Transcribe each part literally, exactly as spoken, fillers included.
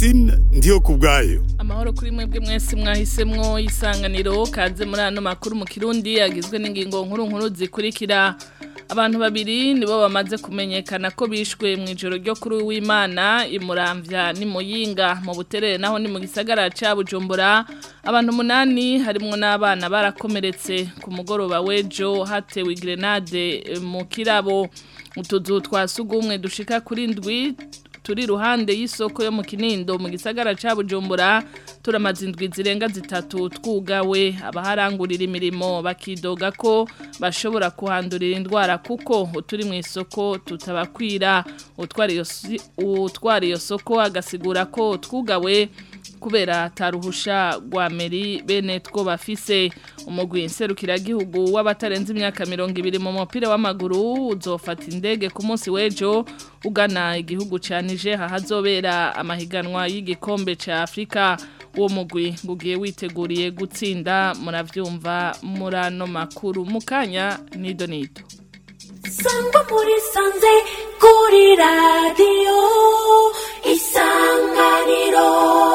Francine ndiyo kubgayo. Amahoro kuri mwebwe mwese mwahisemwo isanganiro kaze muri ano makuru mu Kirundi yagizwe n'ingingo nkuru nkuru zikurikira. Abantu babiri nibo bamaze kumenyekana ko bishwe mu ijoro ryo kuri w'Imana imuramvya ni Muyinga mu Buterere naho ni mu gisagara ca Bujumbura. Abantu munani harimwo n'abana barakomeretse ku mugoroba wejo hatewe grenade mu Kirabo. Utuzu twasugumwe dushika kuri ndwi turi ruhande y'isoko yo mu Kinindo mu gisagara ca Bujumbura turamaze indwi zirenga zitatu twugawe abaharangurira imirimo bakidoga ko bashobora kuhandurira indwara kuko uturi mu isoko tutabakwira utwari yo utwari yo soko agasigura ko twugawe kubera taruhusha gwa meri bene two bafise umugwi nserukira gihugu w'abatarenze imyaka mirongo ibiri mu mupira w'amaguru uzofata indege ku munsi wejo ugana igihugu ca Niger hazobera amahiganwa y'igikombe ca Afrika uwo mugwi ngugiye witeguriye gutsinda muravyumva murano makuru mukanya nido nido Sangwa muri sanze kuri radio Isanganiro.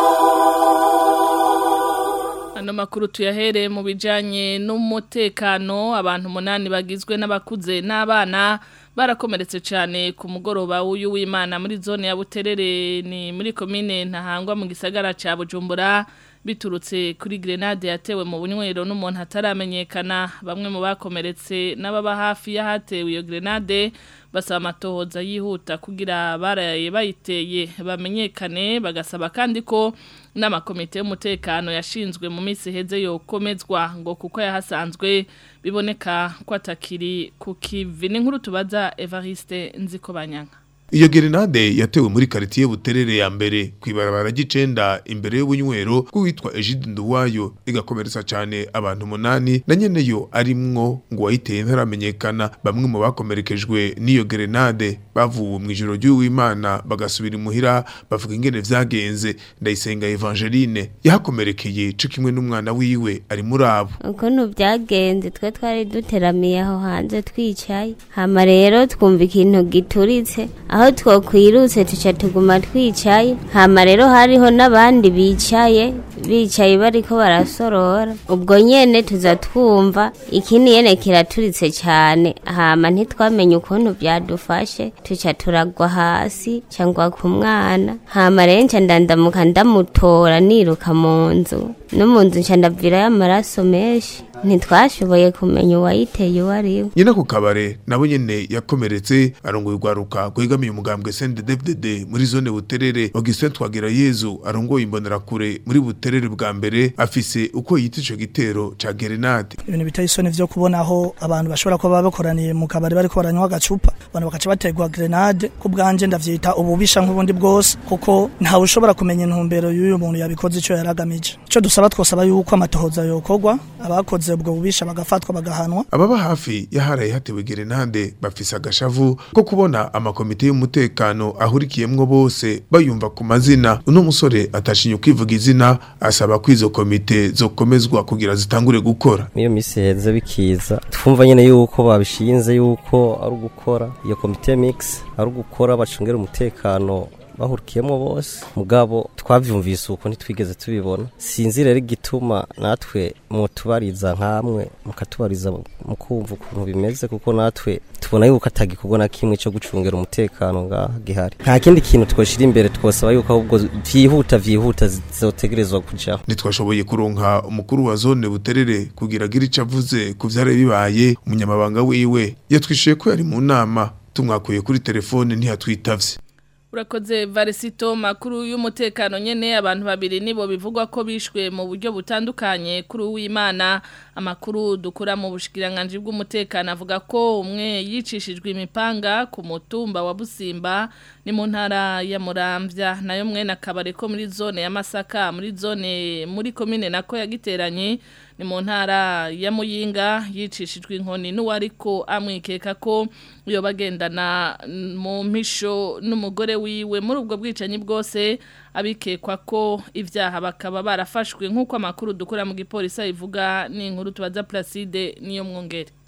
Ano makuru tuyahere mu bijanye n'umutekano abantu munani bagizwe n'abakuze n'abana barakomeretse cyane ku mugoroba w'uyu w'Imana muri zone ya Buterere ni muri commune Ntahangwa mu gisagara ca Bujumbura biturutse kuri grenade yatewe mu bunywero n'umuntu ataramenyekana bamwe mu bakomeretse n'ababa hafi yahatewe iyo grenade basaba amatohoza yihuta kugira baraye bayiteye bamenyekane bagasaba kandi ko n'amakomite y'umutekano yashinzwe mu minsi heze yokomezwa ngo kuko yahasanzwe biboneka ko atakiri ku kivi n'inkuru tubaza Evariste Nzikobanyanga. Iyo grenade yatewe muri quartier Buterere ya mbere kwibarabara gicenda imbere y'ubunywero kwitwa Egide Nduwayo igakomeretsa cyane abantu munani na nyene yo arimwo ngo wayiteye ntaramenyekana bamwe mu bakomerekejwe n'iyo grenade bavuwe mu ijoro ry'Uwimana bagasubira imuhira bavuga ingene vyagenze Ndayisenga Evangeline yahakomerekeye cyo kimwe n'umwana wiwe ari muri abo ukuntu vyagenze twe twari duteramiye aho hanze twicaye hama rero twumva ikintu gituritse aho twokwirutse tuca tuguma twicaye hama rero hariho n'abandi bicaye bicaye bariko barasorora ubwo nyene tuza twumva ikindi yene kiraturitse cyane hama ntitwamenye ukuntu byadufashe tuca turagwa hasi cyangwa ku mwana hama rero nca ndandamuka ndamutora niruka mu nzu no mu nzu nca ndavira y'amaraso menshi ntitwashoboye kumenya uwayiteye wariwe nyina ku kabare nabo nyene yakomeretse arongoye ugwaruka gwegamiye umugambwe C N D D F D D muri zone Buterere Augustin Twagira Yezu arongoye imbonera kure muri Buterere bwa mbere afise uko yita ico gitero ca grenade ibintu biteye isoni vyo kubona aho abantu bashobora kuba bakoraniye mu kabare bariko baranywa agacupa abantu bakaca bategwa grenade ku bwanje ndavyita ububisha nk'ubundi bwose kuko ntawe ushobora kumenya intumbero y'uyu muntu yabikoze ico yaragamije ico dusaba twosaba yuko amatohoza yokogwa abakoze ubwo bubisha bagafatwa bagahanwa ababa hafi yaharaye hatewe grenade bafise agashavu ko kubona amakomite y'umutekano ahurikiyemwo bose bayumva ku mazina uno musore atashinye kwivuga izina asaba kwizo komite zokomezwa kugira zitangure gukora iyo misi heze bikiza twumva nyene yuko babishinze yuko ari ugukora iyo komite mix ari ugukora bacungera umutekano bahurikiyemo bose mugabo twavyumvise uko ntitwigeze tubibona sinzi rero igituma natwe mu tubariza nkamwe mukatubariza mu kumva ukuntu bimeze kuko natwe tubona yuko atagikorwa na kimwe cyo gucungera umutekano nga gihari nta kindi kintu twoshira imbere twosaba yuko ahubwo vyihuta vyihuta zizotegerezwa kujaho nitwashoboye kuronka umukuru wa zone Buterere kugira gira icavuze ku vyare bibaye umunyamabanga wiwe yatwishuye ko yari mu nama tumwakuye kuri telefone ntihatwitavye Urakoze Varesito makuru y'umutekano nyene abantu babiri nibo bivugwa ko bishwe mu buryo butandukanye kuri uw'Imana amakuru dukura mu bushikiranganje bw'umutekano avuga ko umwe yicishijwe imipanga ku mutumba wa Busimba ni mu ntara ya Muramvya nayo mwe nakabare ko muri zone ya Masaka muri zone muri commune nako yagiteranye ni mu ntara ya Muyinga yicishijwe inkoni n'uwariko amwikeka ko yo bagendana mu mpisho n'umugore wiwe muri ubwo bwicanyi bwose abikekwa ko ivyaha bakaba barafashwe nk'uko amakuru dukora mu gipolisi ivuga ni inkuru tubaza Placide niyo mwongere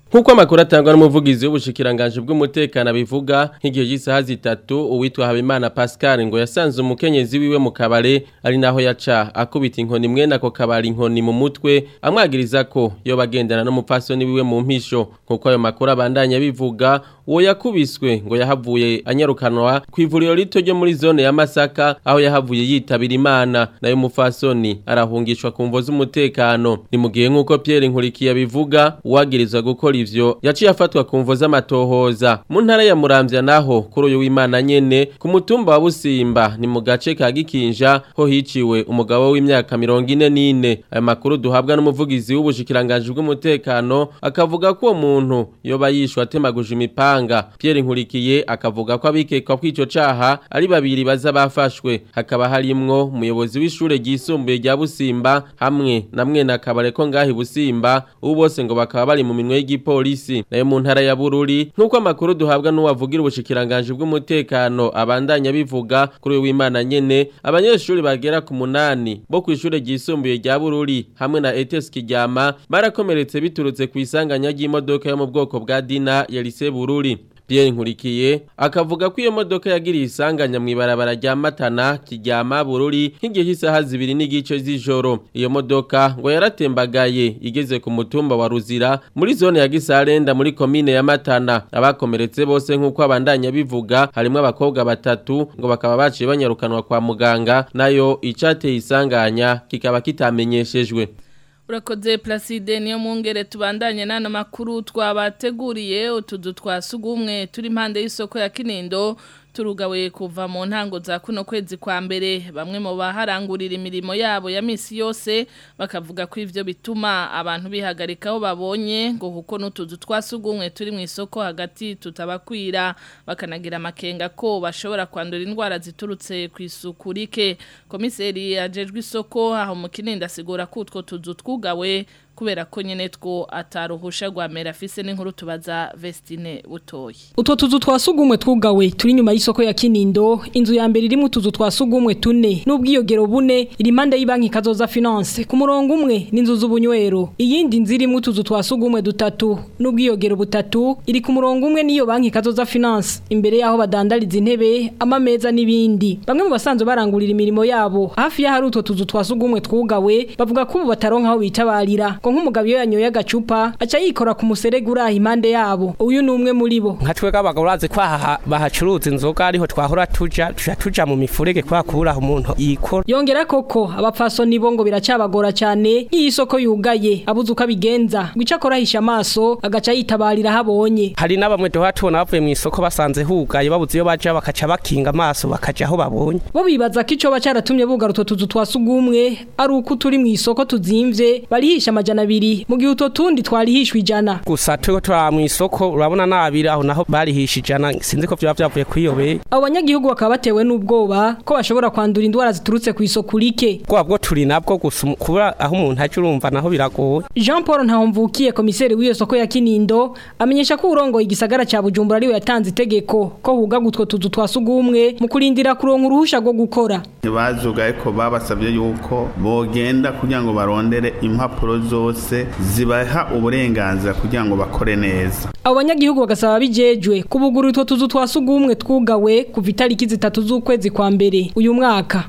Nkuko amakuru atangwa n'umuvugizi w'ubushikiranganje bw'umutekano bivuga nk'igihe cy'isaha zitatu uwitwa Habimana Pascal ngo yasanze umukenyezi wiwe mu kabare ari naho yaca akubita inkoni mwene ako kabari inkoni mu mutwe amwagiriza ko yo bagendana n'umupfasoni wiwe mu mpisho nkuko ayo makuru abandanya bivuga uwo yakubiswe ngo yahavuye anyarukanwa ku ivuriro rito ryo muri zone ya Masaka aho yahavuye yitabira Imana nayo mupfasoni arahungishwa ku mvo z'umutekano ni mu gihe nkuko Pierre Nkurikiye bivuga uwagirizwa gukora ivyo yaciye afatwa ku mvo z'amatohoza mu ntara ya Muramvya naho kuri uyu w'Imana nyene ku mutumba wa Busimba ni mu gace ka Gikinja ho hiciwe umugabo w'imyaka mirongo ine n'ine aya makuru duhabwa n'umuvugizi w'ubushikiranganje bw'umutekano akavuga ko uwo muntu yoba yishwe atemaguje imipanga Pierre Nkurikiye akavuga ko abikekwa kw'ico caha ari babiri baza bafashwe hakaba harimwo umuyobozi w'ishure ryisumbuye rya Busimba hamwe na mwene akabare ko ngahi Busimba ubu bose ngo bakaba bari mu minwe y'igipolisi nayo mu ntara ya Bururi nkuko amakuru duhabwa n'uwavugira ubushikiranganje bw'umutekano abandanya bivuga kuri uyu w'Imana nyene abanyeshuri bagera ku munani bo ku ishure ryisumbuye rya Bururi hamwe na E T S Kiryama barakomeretse biturutse ku isanganya ry'imodoka yo mu bwoko bwa Dina ya Lycée Bururi Pierre Nkurikiye akavuga ko iyo modoka yagiriye isanganya mu ibarabara rya Matana Kiryama Bururi nk'igihe cy'isaha zibiri n'igice z'ijoro iyo modoka ngo yaratembagaye igeze ku mutumba wa Ruzira muri zone ya Gisarenda muri commune ya Matana abakomeretse bose nkuko abandanya bivuga harimo abakobwa batatu ngo bakaba baciye banyarukanwa kwa muganga nayo icateye isanganya kikaba kitamenyeshejwe. Urakoze Placide niyo mungere tubandanye nana makuru twabateguriye utuzu twasugumwe turi impande y'isoko ya Kinindo turugawe kuva mu ntango za kuno kwezi kwa mbere bamwe mu baharangurira imirimo yabo ya misi yose bakavuga ko ivyo bituma abantu bihagarika aho babonye ngo kuko n'utuzu twasugumwe turi mu isoko hagati tutabakwira bakanagira amakenga ko bashobora kwandura indwara ziturutse ku isuku rike komiseri ajejwe isoko aho mu Kinindo asigura ko utwo tuzu twugawe kubera ko nyene two ataruhusha gwamera afise n'inkuru tubaza Vestine Butoyi. Utwo tuzu twasugumwe twugawe turi nyuma y'isoko ya Kinindo inzu ya mbere iri mu tuzu twasugumwe tune n'ubwiyogero bune iri mande y'Ibanki Kazoza Finance ku murongo umwe n'inzu z'ubunywero iyindi nziri mu tuzu twasugumwe dutatu n'ubwiyogero butatu iri ku murongo umwe n'iyo Banki Kazoza Finance imbere yaho badandariza intebe amameza n'ibindi bamwe mu basanzwe barangurira imirimo yabo hafi ya hari utwo tuzu twasugumwe twugawe bavuga ko ubu bataronka aho bitabarira nk'umugabo iyo yanyoye agacupa aca yikora ku muserege uraha impande yabo uyu ni umwe muri bo nka twega abagabo urazi ko aha bahacuruza inzoga ariho twahora tuja tuja tuja mu mifurege kwa kubura umuntu yikora yongera koko abapfasoni bo ngo biracabagora cyane nk'isoko yugaye abuze uko abigenza gwica korahisha amaso agaca yitabarira habonye hari n'abamwe doha tubona bavuye mu isoko basanze hugaye babuze iyo baja bakaca bakinga amaso bakaja aho babonye bo bibaza ko ico bacaratumye bugara utwo tuzu twasugumwe ari uko turi mu isoko tuzimvye barihisha amajana abiri mu gihe utwo tundi twarihishwe ijana gusa tuko tura mu isoko urabona nabiri aho naho barihisha ijana sinzi ko vya vyavuye kwiyobe abo banyagihugu bakaba batewe n'ubwoba ko bashobora kwandura indwara ziturutse ku isoko rike kwa bwo turi nabwo gusa kubura aho umuntu aje urumva naho biragoye Jean Paul Ntahomvukiye komiseri w'iyo soko ya Kinindo amenyesha ko urongo igisagara ca Bujumbura ariwe yatanze itegeko ko huga gutwo tuzu twasugumwe mu kurindira kuronka uruhusha rwo gukora bazugaye ko babasabye yuko bogenda kugira ngo barondere impapuro zose zibaha uburenganzira kugira ngo bakore neza abo banyagihugu bagasaba bijejwe kubugura utwo tuzu twasugumwe twugawe kuva itariki zitatu z'ukwezi kwa mbere uyu mwaka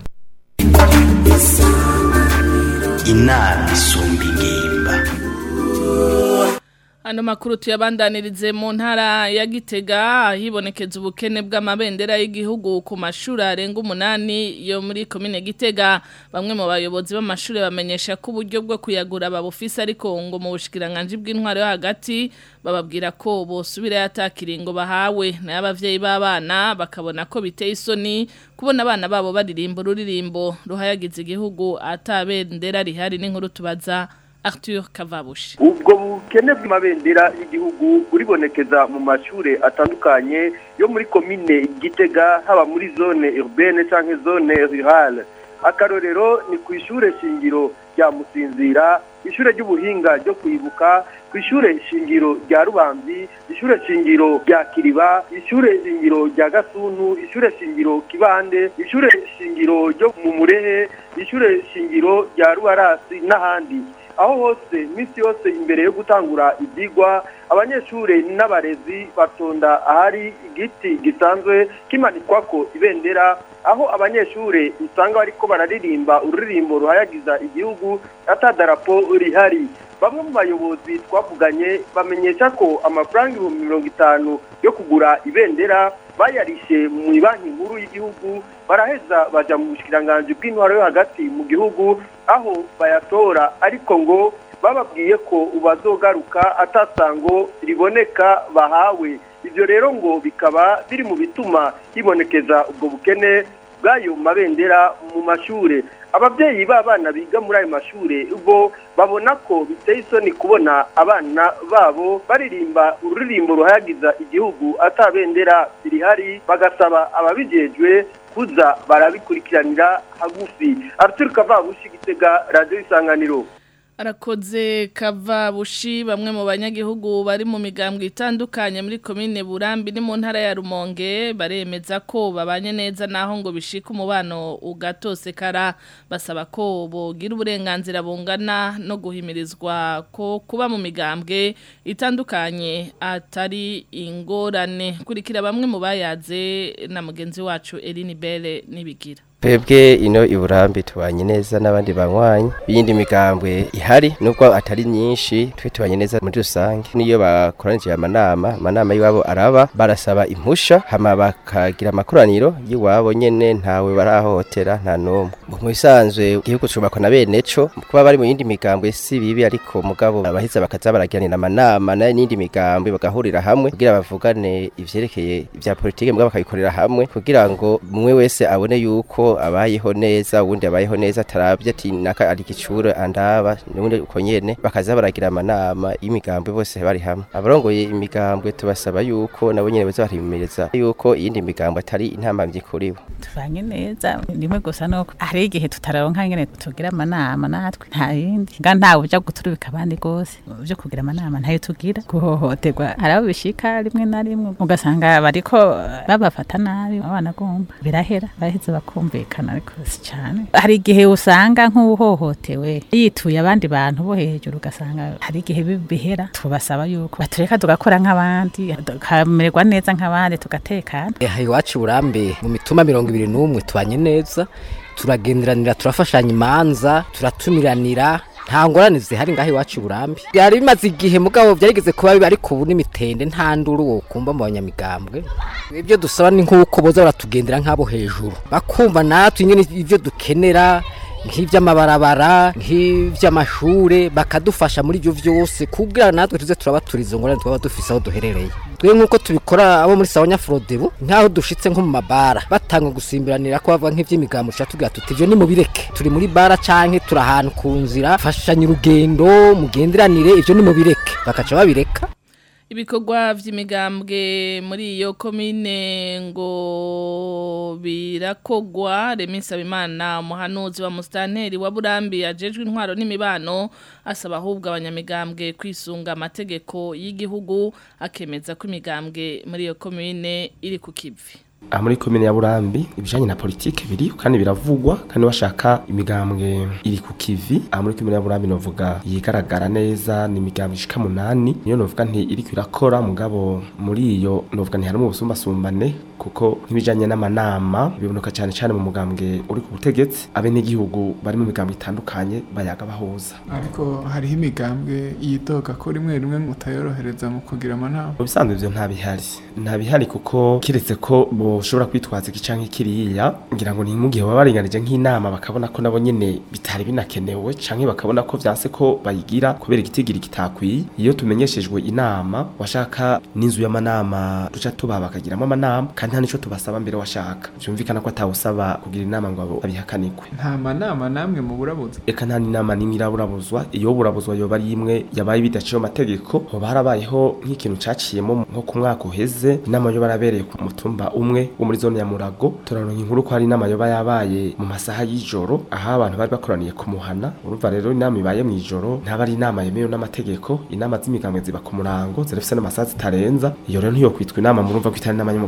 inama isumba ingimba. Ano makuru tuyabandanirize mu ntara ya Gitega hibonekeza ubukene bw'amabendera y'igihugu ku mashuri arenga umunani yo muri komine Gitega bamwe mu bayobozi b'amashuri bamenyesha ko uburyo bwo kuyagura babufise ariko ngo mu bushikiranganje bw'intwaro yo hagati bababwira ko bosubira yatakiringo bahawe n'abavyeyi b'abana bakabona ko biteye isoni kubona abana babo baririmba ururirimbo ruhayagiza igihugu atabendera rihari n'inkuru tubaza Arthur Kavabushi. Ubwo bukene bw'amabendera y'igihugu buribonekeza mu mashure atandukanye yo muri komine Gitega haba muri zone urbaine canke zone rurale. Akarorero ni ku ishure shingiro rya Musinzira, ishure ry'ubuhinga ryo kwibuka, ku ishure shingiro rya Rubambi, ishure shingiro rya Kiriba, ishure shingiro rya Gasuntu, ishure shingiro Kibande, ishure shingiro ryo mu Murehe, ishure shingiro rya Ruarasi n'ahandi. aho hose iminsi yose imbere yo gutangura ibyigwa abanyeshuri n'abarezi batonda ahari igiti gisanzwe kimanikwako ibendera aho abanyeshuri usanga bariko bararirimba ururirimbo ruhayagiza igihugu atadarapo rihari. Bamwe mu bayobozi twavuganye bamenyesha ko amafaranga ibihumbi mirongo itanu yo kugura ibendera bayarishe mu banki nkuru y'igihugu baraheza baja mu bushikiranganje bw'intwaro yo hagati mu gihugu aho bayatora, ariko ngo bababwiye ko ubazogaruka atasango riboneka bahawe. Ivyo rero ngo bikaba biri mu bituma hibonekeza ubwo bukene bw'ayo mabendera mu mashure. Ababyeyi b'abana biga muri ayo mashure bo babona ko biteye isoni kubona abana babo baririmba ururirimbo ruhayagiza igihugu atabendera rihari, bagasaba ababijejwe kuza barabikurikiranira hagufi. Arthur Kavabushi, Gitega, Radio Isanganiro. Arakoze Kavabushi. Bamwe mu banyagihugu bari mu migambwe itandukanye muri komine Burambi ni mu ntara ya Rumonge baremeza ko babanye neza naho ngo bishika umubano ugatosekara, basaba ko bogira uburenganzira bungana no guhimirizwa ko kuba mu migambwe itandukanye atari ingorane. Kurikira bamwe mu bayaze na mugenzi wacu Eline Belle nibigira. Twebwe ino iburambi tubanye neza n'abandi banywanyi b'iyindi migambwe ihari nubwo atari nyinshi, twe tubanye neza muri rusange. Niyo bakoranije amanama amanama y'iwabo araba barasaba impusha hama bakagira amakoraniro y'iwabo nyene, ntawe barahohotera nta numwe. Mu bisanzwe igihugu cubakwa na bene co, kuba bari mu yindi migambwe si bibi, ariko mugabo abaheza bakaza baragiranira amanama n'indi migambwe bagahurira hamwe kugira bavugane ivyerekeye ivya politike, mugabo bakabikorera hamwe kugira ngo mumwe wese abone yuko abayeho neza ubundi abayeho neza tarabye ati naka ari kicure andaba nubundi uko nyene bakaza baragira amanama y'imigambwe bose bari hamwe. Abarongoye imigambwe tubasaba yuko nabo nyene baza barimireza yuko iyindi migambwe atari intambamye kuri bo. Tubanye neza nimwe gusa no ari igihe tutaronka ngene tugira amanama natwe nta yindi nga ntawe uja guturubika abandi gose byo kugira amanama ntayo tugira guhohoterwa. Arabo bishika rimwe na rimwe ugasanga bariko babafata nabi abana gomba birahera baheze bakumva kana ariko si cyane. Hari igihe usanga nk'uhohotewe yituye abandi bantu bo hejuru, ugasanga hari igihe bibihera. Tubasaba yuko batureka tugakora nk'abandi tukamererwa neza nk'abandi tugatekana. Aha iwacu Burambe mu mituma mirongo ibiri n'umwe tubanye neza, turagenderanira, turafashanya imanza, turatumiranira, nta ngorane zihari ngaho iwacu Burambi. Byari bimaze igihe mugabo byarigeze kuba bibi, ariko ubu n'imitende nta nduru wo kumva mu banyamigambwe. Ibyo dusaba ni nk'uko boza baratugendera nk'abo hejuru bakumva natwe nyene ivyo dukenera nk'ivy'amabarabara nk'ivy'amashure, bakadufasha muri ivyo vyose kugira natwe tuze turabaturiza ngorane twaba dufise aho duherereye. Twe nk'uko tubikora abo muri Sawanya Frodebu nkaho dushitse nko mu mabara batanga gusimbiranira ko bava nk'ivy'imigambo cyatugira tuti ivyo ni mu bireke, turi muri bara canke turi ahantu ku nzira fashanya urugendo mugenderanire, ivyo ni mu bireke, bakaca babireka. Ibikorwa vy'imigambwe muri iyo komine ngo birakogwa. Remi Sabimana umuhanuzi wa Mustanteri wa Burambi ajejwe intwaro n'imibano asaba ahubwo abanyamigambwe kwisunga amategeko y'igihugu, akemeza ko imigambwe muri iyo komine iri ku kivi. Aha muri komine ya Burambi ibijanye na politike biri kandi biravugwa, kandi bashaka imigambwe iri ku kivi. Aha muri komine ya Burambi novuga yigaragara neza ni imigambwe ishika munani, niyo novuga nti iri kwirakora, mugabo muri iyo novuga nti harimo ubusumbasumbane kuko nk'ibijanye n'amanama biboneka cyane cyane mu mugambwe uri ku butegetsi, abe n'igihugu bari mu migambwe itandukanye bayaga bahuza. Ariko hariho imigambwe yitoka ko rimwe rimwe mutayorohereza mu kugira amanama. Ubisanzwe ivyo nta bihari nta bihari kuko kiretse ko boshobora kwitwaza iki canke kiriya, ngira ngo ni mu gihe baba baringanije nk'inama bakabona ko nabo nyene bitari binakenewe canke bakabona ko vyanse ko bayigira kubera igitigiri kitakwiye. Iyo tumenyeshejwe inama washaka n'inzu y'amanama duca tuba bakagiramo amanama, kandi nta nico tubasaba mbere washaka byumvikana ko atawusaba kugira inama ngo abihakanirwe. Nta manama namwe mu burabuza. Eka nta n'inama nimwe iraburabuzwa, iyo burabuzwa yo bari imwe yabaye bidaciye amategeko. Ho barabayeho nk'ikintu caciyemo nko ku mwaka uheze, inama yo barabereye ku mutumba umwe wo muri zone ya Murago. Turaronka inkuru ko hari inama yo yabaye mu masaha y'ijoro aha abantu bari bakoraniye ku muhana. Urumva rero inama ibaye mu ijoro ntabari inama yemewe n'amategeko. Inama z'imigambwe ziba ku murango zirafise n'amasaha zitarenza, iyo rero ntiyo kwitwa inama, murumva ko itari inama y'umugambwe.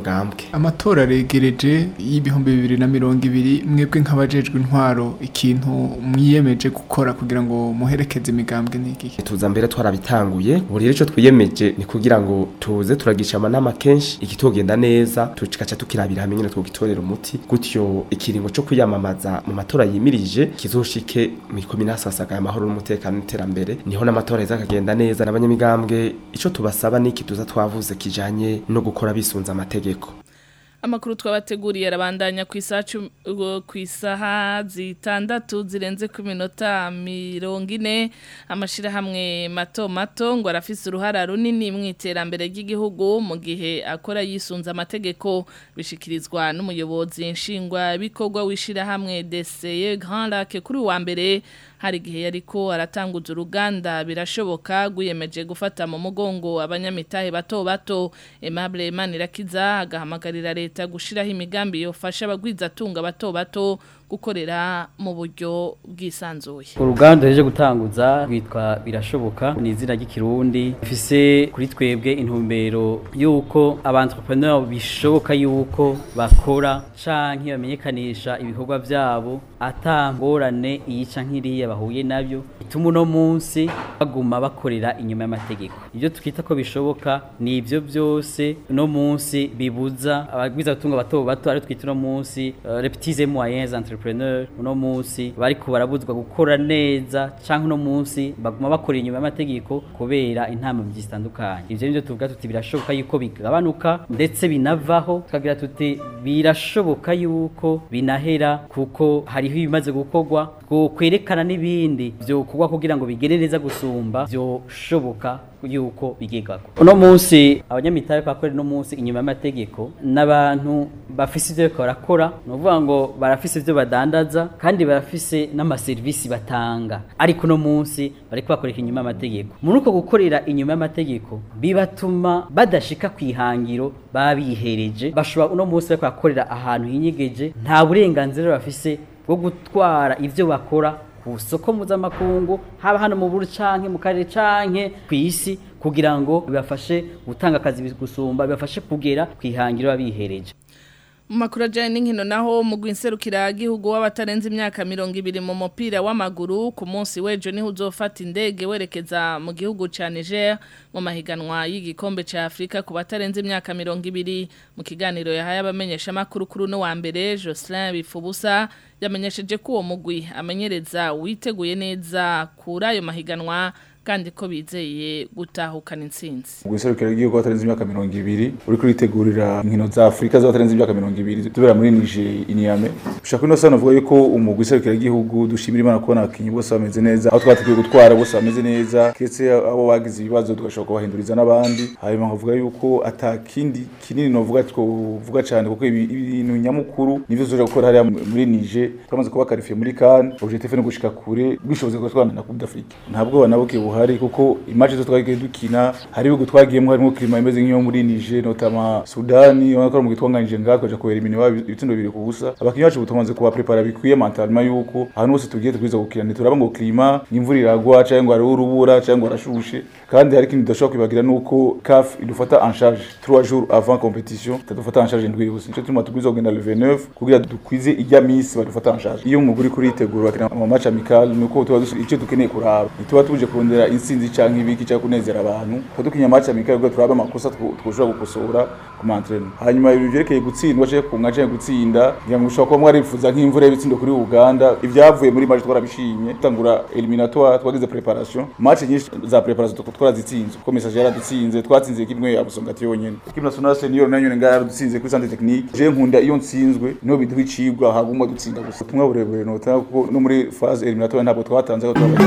amatora aregereje y'ibihumbi bibiri na mirongo ibiri mwebwe nk'abajejwe intwaro ikintu mwiyemeje gukora kugira ngo muherekeze imigambwe n'iki tuza mbere twarabitanguye ubu rero ico twiyemeje ni kugira ngo tuze turagisha amanama kenshi ikitogenda neza tucikaca tukirabira hamwe nyine twogitorera umuti gutyo ikiringo cyo kwiyamamaza mu matora yimirije kizoshike mu komine hasasaga amahoro n'umutekano n'iterambere niho n'amatora yeza kagenda neza n'abanyamigambwe ico tubasaba niki tuza twavuze kijanye no gukora bisunza amategeko. Amakuru twabateguriye arabandanya ku isaha ku isaha zitandatu zirenze ku minota mirongo ine amashirahamwe mato mato ngo arafise uruhara runini mu iterambere ry'igihugu mu gihe akora yisunza amategeko bishikirizwa n'umuyobozi nshingwa bikorwa wishirahamwe D C E Grand Lac kuri wa mbere hari gihe yariko aratanguza uruganda birashoboka guyemeje gufata mu mugongo abanyamitahe bato bato Aimable Manirakiza agahamagarira leta gushiraho imigambi yofasha abagwiza tunga bato bato gukorera mu buryo bwisanzuye. Uruganda ruje gutanguza rwitwa birashoboka ni izina ry'ikirundi bifise kuri twebwe intumbero yuko abantrepreneur bishoboka yuko bakora canke bamenyekanisha ibikorwa byabo atangorane iyica nkiriya bahuye nabyo ituma no munsi baguma bakorera inyuma y'amategeko. Ibyo tukita ko bishoboka ni ivyo byose no munsi bibuza abagwiza gutunga bato bato ari twita no munsi uh, les petits et moyens entrepreneurs uno munsi bariko barabuzwa gukora neza canke no munsi baguma bakora inyuma y'amategeko kubera intama byistandukanye. Ivyo nivyo tuvuga tuti birashoboka yuko bigabanuka ndetse binavaho tukagira tuti birashoboka yuko binahera kuko hariho ibimaze gukorwa ngo kwerekana n'ibindi byo kugwa kugira ngo bigere neza gusumba byo shoboka yuko bigegako. Uno munsi abanyamitahe bakorera no munsi inyuma y'amategeko n'abantu bafise ivyo barakora no vuga ngo barafise ivyo badandaza kandi barafise n'amaserivisi batanga ariko no munsi bari bakoreka inyuma y'amategeko. Muri uko gukorera inyuma y'amategeko bibatuma badashika kwihangiro babihereje bashobora uno munsi bakorera ahantu hinyegeje nta burenganzira bafise bwo gutwara ivyo bakora ku soko mpuzamakungu haba hano mu buru canke mu karere canke kw'isi kugira ngo bibafashe gutanga akazi gusumba bibafashe kugera kwihangiro babihereje. Makuru ajanye n'inkino naho mu gwinserukira gihugu w'abatarenze imyaka mirongo ibiri mu mupira w'amaguru ku munsi wejo niho uzofata indege werekeza mu gihugu ca Niger mu mahiganwa y'igikombe ca Afrika ku batarenze imyaka mirongo ibiri. Mu kiganiro yahaye abamenyesha makuru kuri no wa mbere Jocelyn Bifubusa yamenyesheje ko uwo mugwi amenyereza witeguye neza kuri ayo mahiganwa kandi ko bizeye gutahukana intsinzi. Guserukira igihugu watarenze imyaka mirongo ibiri uri kuritegurira inkino za Afrika z'abatarenze imyaka mirongo ibiri tubera muri Niger Niamey. Ushaka no sana vuga yuko umugwi userukira igihugu dushimira Imana kubona abakinyi bose bameze neza aho twatukiye gutwara bose bameze neza ketse abo bagize ibibazo tugashaka kubahinduriza n'abandi hanyuma nkavuga yuko atakindi kinini novuga twovuga cyane kuko ibintu nyamukuru nivyo zoje gukora hariya muri Niger twamaze kuba qualifier muri CAN objectif no gushika kure bishoboze ko twana na Coupe d'Afrique ntabwo banabuke buhari kuko image zo twagiye dukina hari bigo twagiyemo harimo klima imeze nk'iyo muri Niger notama Sudani bakora mu gitwanganje ngako je kubera imini wabo ibitsindo biri kubusa abakinyi bacu butumaze kuba prepare bikwiye mentalement yuko ahantu hose tugiye twiza gukina ntituraba ngo klima imvura iragwa cyangwa ari urubura cyangwa arashushe kandi hari kintu dashobora kwibagira nuko C A F idufata en charge trois jours avant compétition tadufata en charge ndwi yose nico tuma tugwiza kugenda le vingt-neuf kugira dukwize ijya miss badufata en charge iyo umuguri kuri itegura bakina mu match amical nuko tuba icyo dukeneye kuraba nituba tuje kurondera insinzi canke ibiki cyo kunezera abantu tudukinya match amical bwo turaba amakosa twoshobora gukosora ku entraînement hanyuma ibyo byerekeye gutsindwa cyo kunga cyo gutsinda ngira ngo ushobora kuba mwarifuza nk'imvura y'ibitsindo kuri Uganda ivyavuye muri match twarabishimye tangura eliminatoire twagize préparation match nyinshi za préparation twarazitsinze ko message yaradutsinze twatsinze kimwe abusongati yonyene equipe nationale senior nanyo ngara dutsinze kuri centre technique je nkunda iyo ntsinzwe no biduha icibwa haguma dutsinda gusa tumwe burebure nota kuko no muri phase eliminatoire ntabwo twatanze ko twabanye.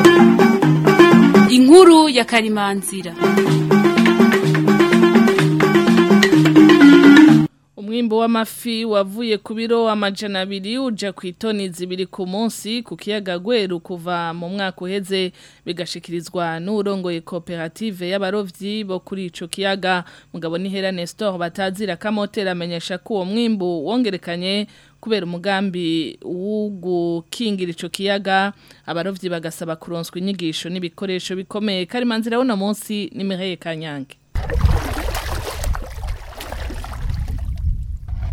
Inkuru ya Karimanzira. Umwimbo w'amafi wavuye ku biro amajana abiri uja ku itoni zibiri ku munsi ku kiyaga Gweru kuva mu mwaka uheze bigashikirizwa n'urongoye koperative y'abarovyi bo kuri ico kiyaga. Mugabo Nihera Nestor batazira kamotera amenyesha ko uwo mwimbo wongerekanye kubera umugambi w'ugukingira ico kiyaga abarovyi bagasaba kuronswa inyigisho n'ibikoresho bikomeye. Karimanzira wona munsi ni Mireille Kanyange.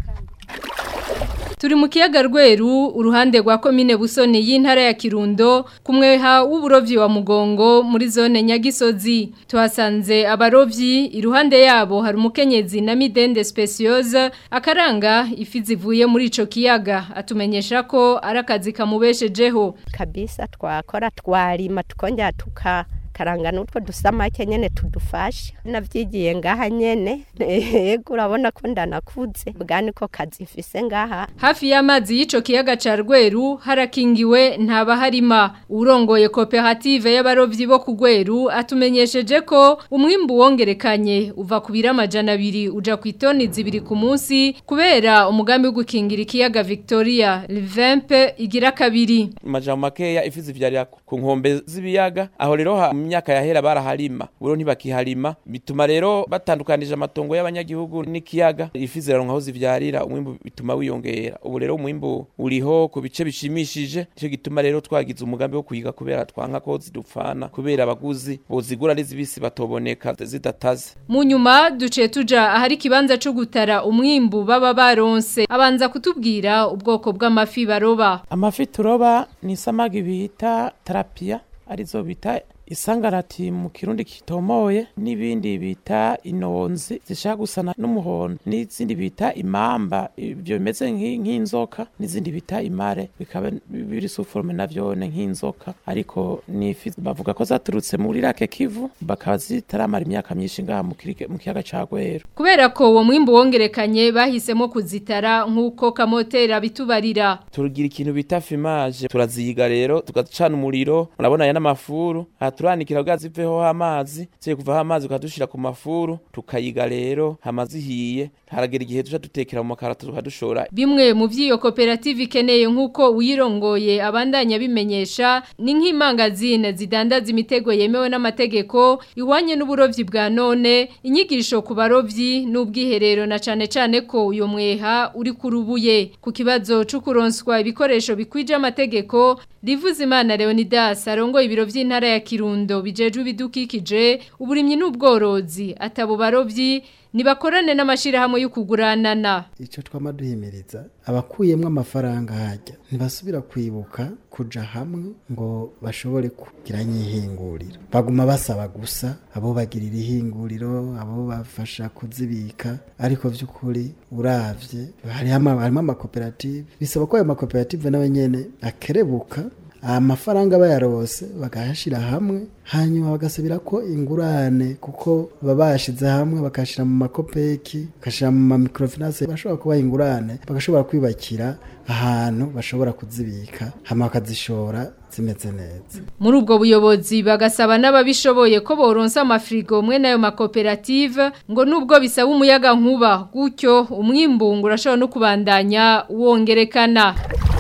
turi mu kiyaga Rweru uruhande rwa komine Busoni y'intara ya Kirundo kumweha w'uburovyi wa Mugongo muri zone Nyagisozi tuhasanze abarovyi iruhande yabo hari umukenyezi na midende speciose akaranga ifi zivuye muri ico kiyaga atumenyesha ko arakazi kamubeshejeho kabisa twakora twarima tukongera tuka karanga nutwo dusamake nyene tudufasha navyigiye ngaha nyene yego urabona ko ndanakuze bwani ko kazi mfise ngaha hafi y'amazi y'ico kiyaga ca Rweru harakingiwe ntaba harima urongoye koperative y'abarovyi bo ku Rweru atumenyesheje ko umwimbu wongerekanye uva ku biramajana abiri uja ku itoni zibiri ku munsi kubera umugambi wo gukingira ikiyaga Victoria Livempe igira kabiri majama makeya ifizi vyarira ku nkombe z'ibiyaga aho rero myaka yahera baraharima buro ntibakiharima bituma rero batandukanije amatongo y'abanyagihugu n'ikiyaga ifi ziraronka aho zivyarira umwimbu bituma wiyongera ubu rero umwimbu uriho ku bice bishimishije cyo gituma rero twagize umugambi wo kuyiga kubera twanka ko zidupfana kubera abaguzi bozigura ari zibisi batoboneka zidataze mu nyuma duce tuja ahari kibanza cyo gutara umwimbu baba baronse abanza kutubwira ubwoko bw'amafi baroba amafi turoba ni samagi bita tarapia arizo bita isangarati mu kirundi kitomoye n'ibindi bita inonzi zishaka gusana n'umuhondo n'izindi bita imamba ibyo bimeze nk'inzoka n'izindi bita imare bikaba biri suforme navyone nk'inzoka ariko nifi bavuga ko zaturutse muri Lake Kivu bakaba zitaramara imyaka myinshi ngaha mu kiyaga ca Rweru kubera ko uwo mwimbu wongerekanye bahisemo kuzitara nk'uko kamotera bitubarira turugira ikintu bita fimage turaziga rero tugacana umuriro murabona ya n'amafuru turanikira gazi veho amazi cye kuva amazi ukadushira ku mafuru tukayiga rero hamazi hiye haragera igihe tuja dutekera mu makarato tukadushora bimwe mu vyiyo koperative ikeneye nkuko uyirongoye abandanya bimenyesha ni nk'imangazine zidandaza imitego yemewe n'amategeko ihwanye n'uburovyi bwa none inyigisho ku barovyi n'ubwiherero na cane cane ko uyo mweha uri kurubuye ku kibazo cyo kuronswa ibikoresho bikwije amategeko rivuze Imana Leonidas arongoye ibiro vy'intara ya Kirundo bijeje bidukikije uburimyi n'ubworozi atabo barovyi nibakorane n'amashirahamwe yo kuguranana ico twamaduhimiriza abakuyemwe amafaranga hajya ntibasubira kwibuka kuja hamwe ngo bashobore kugira nyihinguriro baguma basaba gusa abo bagirira ihinguriro abo bafasha kuzibika ariko vy'ukuri uravye hari harimo amakoperative bisaba ko ayo makoperative n'abanyene akerebuka amafaranga bayarose bagahashira hamwe hanyuma bagasubira ko ingurane kuko babashize hamwe bakashira mu makopeki bakashira mu microfinance bashobora kuba ingurane bagashobora kwibakira ahantu bashobora kuzibika hama bakazishora zimeze neza muri ubwo buyobozi bagasaba n'ababishoboye ko boronsa amafrigo mwe nayo makoperative ngo nubwo bisaba umuyaga nkuba gutyo umwimbu urashobora no kubandanya wongerekana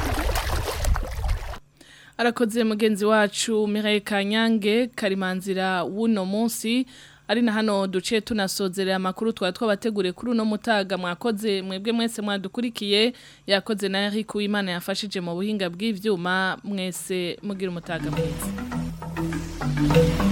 arakoze mugenzi wacu Mireille Kanyange karimanzira wuno munsi ari na hano duce tunasozerera amakuru twa twabategure kuri uno mutaga mwakoze mwebwe mwese mwadukurikiye yakoze na Eric Uwimana yafashije mu buhinga bw'ivyuma mwese mugira umutaga mwiza